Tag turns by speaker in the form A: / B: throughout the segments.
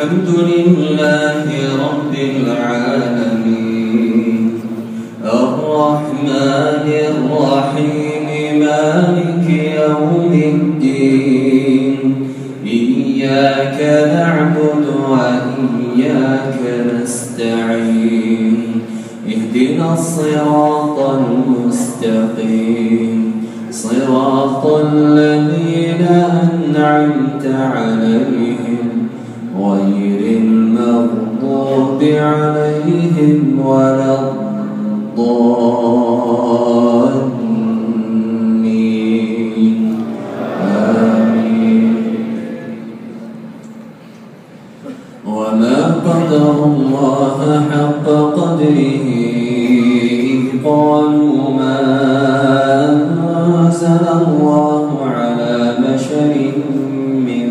A: الحمد لله رب العالمين الرحمن الرحيم مالك يوم الدين إياك نعبد وإياك نستعين اهدنا الصراط المستقيم صراط الذين أنعمت عليهم غير المغضوب عليهم ولا الضالين آمين. وما قدر الله حق قدره إذ قالوا ما أنزل الله على بشر من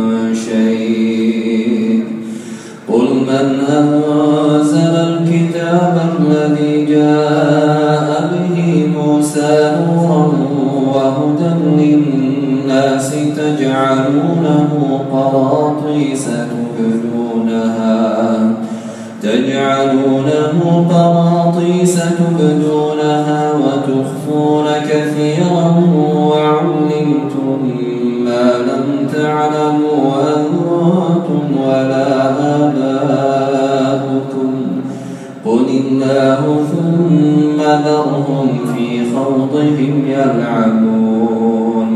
A: شيء قل من أنزل الكتاب الذي جاء به موسى نورا وهدى للناس تجعلونه قراطيس تبدونها وتخفون كثيرا وعلمتم ما لم تعلموا أنتم ولا آباؤكم قل الله ثم ذرهم في خوضهم يلعبون.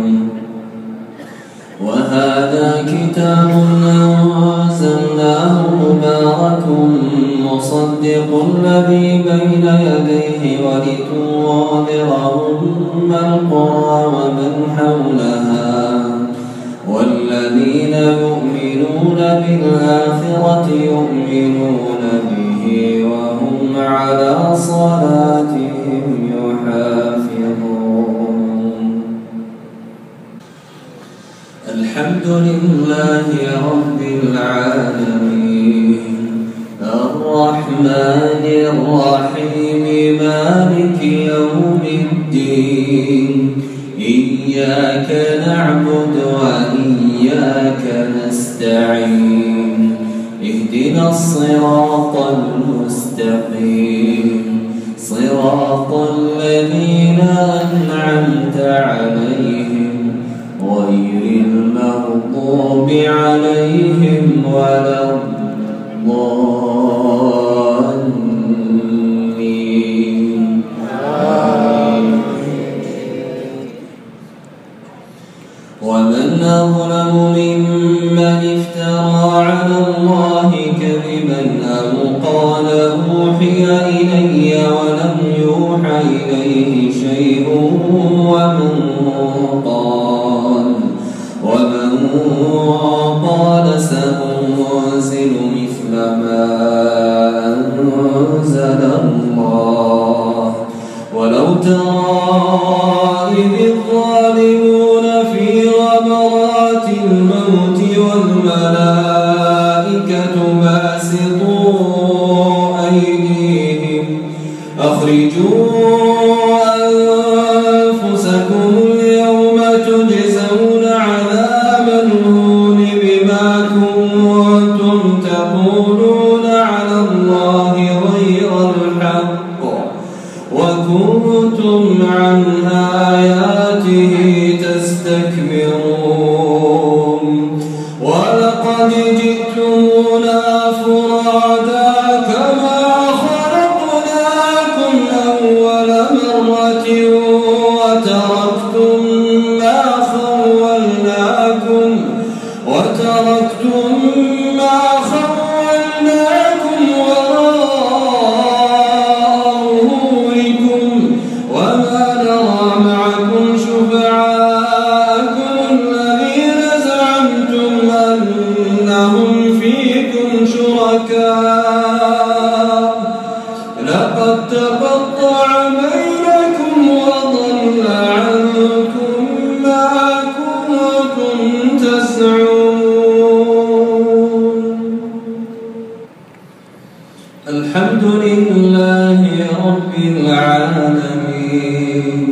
A: وهذا كتاب أنزلناه مبارك مصدق الذي بين يديه ولتنذر أم القرى ومن حولها والذين يؤمنون بالآخرة يؤمنون به وهم على صلاتهم يحافظون. الحمد لله رب العالمين الرحمن الرحيم مالك يوم الدين إياك نعبد وإياك نستعين اهدنا الصراط المستقيم صراط الذين أنعمت عليهم غير المغضوب عليهم ولا الضالين آمين. ومن أظلم ممن افترى على الله كذبا أو قال أوحي إلي ولم يوحى إليه شيء ومن قال سأنزل مثل ما أنزل الله ولو ترى إذ الظالمون في غمرات الموت والملائكة باسطوا أيديهم أخرجوا أنفسكم اليوم تجزون عذاب الهون بما كنتم تقولون على الله غير الحق وكنتم عن آياته تستكبرون. ولقد جئتمونا فرادا كما خلقناكم أول مرة وتركتم ما خولناكم وراء ظهوركم وما نرى معكم شفعاءكم الذين زعمتم أنهم فيكم شركاء لقد تقطع بينكم وضل عنكم ما كنتم تزعمون. الحمد لله رب العالمين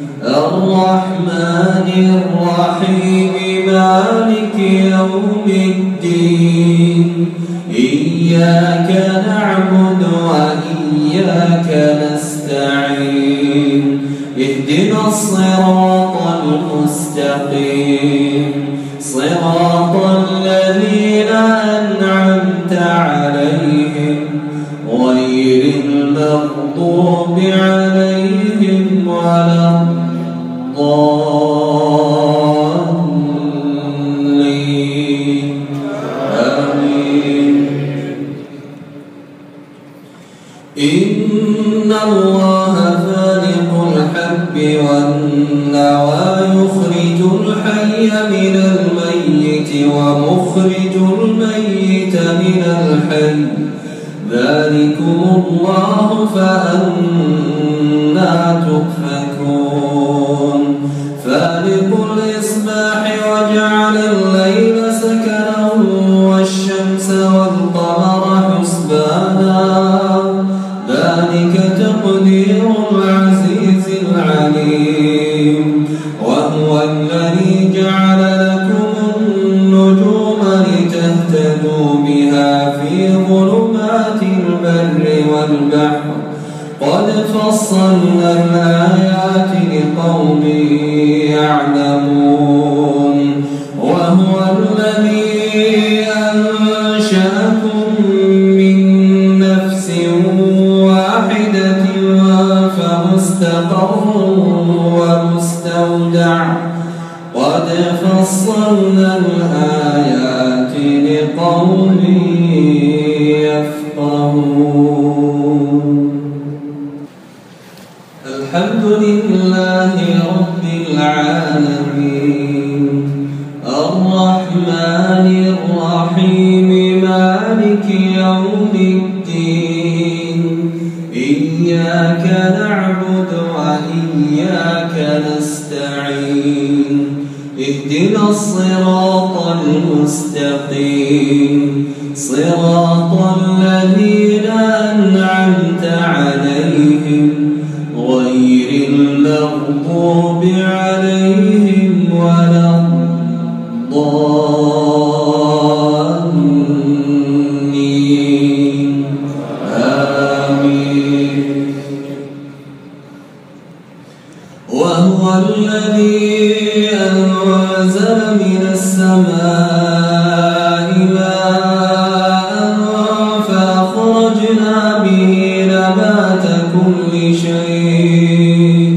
A: الرحمن الرحيم مالك يوم الدين إياك نعبد وإياك نستعين اهدنا الصراط المستقيم صراط الذين أنعمت عليهم غير المغضوب عليهم ولا الضالين آمين. إن الله فالق الحب والنوى يخرج الحي من الميت ومخرج الميت من الحي ذلكم الله فأنى تؤفكون فالق الإصباح وجعل الليل سكنا والشمس والقمر حسبانا ذلك تقدير العزيز العليم وهو الذي جعل لكم النجوم لتهتدوا بها في ظلمات البر والبحر قد فصلنا الآيات لقوم يعلمون وهو الذي أنشأكم من نفس واحدة فمستقر ومستودع قد فصلنا الآيات لقوم يفقهون. الحمد لله رب العالمين الرحمن الرحيم مالك يوم الدين إياك نعبد وإياك نستعين اهدنا الصراط المستقيم صراط الذين أنعمت عليهم غير المغضوب عليهم ولا الضالين آمين. وهو الذي أنزل من السماء ماء فأخرجنا به نبات كل شيء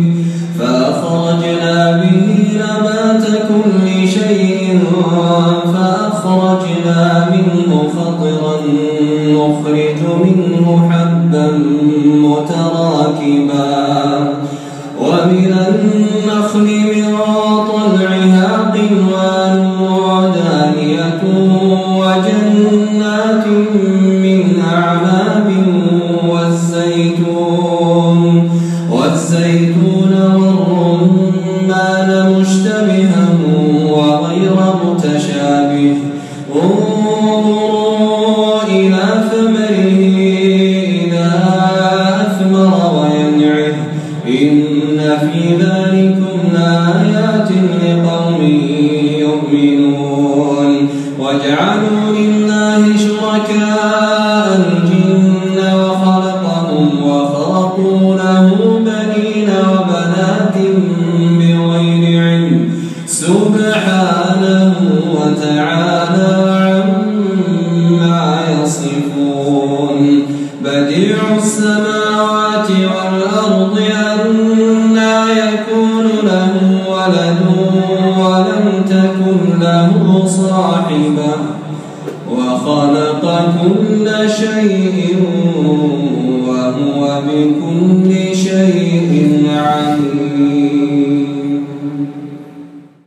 A: فأخرجنا منه خضرا نخرج منه حبا متراكبا ومن النخل من طلعها قنوان دانية وجنات من أعناب والزيتون والرمان مشتبها وغير متشابه انظروا إلى ثمره إذا أثمر وينعه إن في ذلكم لآيات لقوم يؤمنون. وجعلوا لله شركاء الجن وخلقهم وخرقوا له بنين وبنات بغير علم سبحانه وتعالى عما يصفون. بديع السماوات والأرض أنى يكون له ولد ولم تكن له صاحبة وخلق كل شيء وهو بكل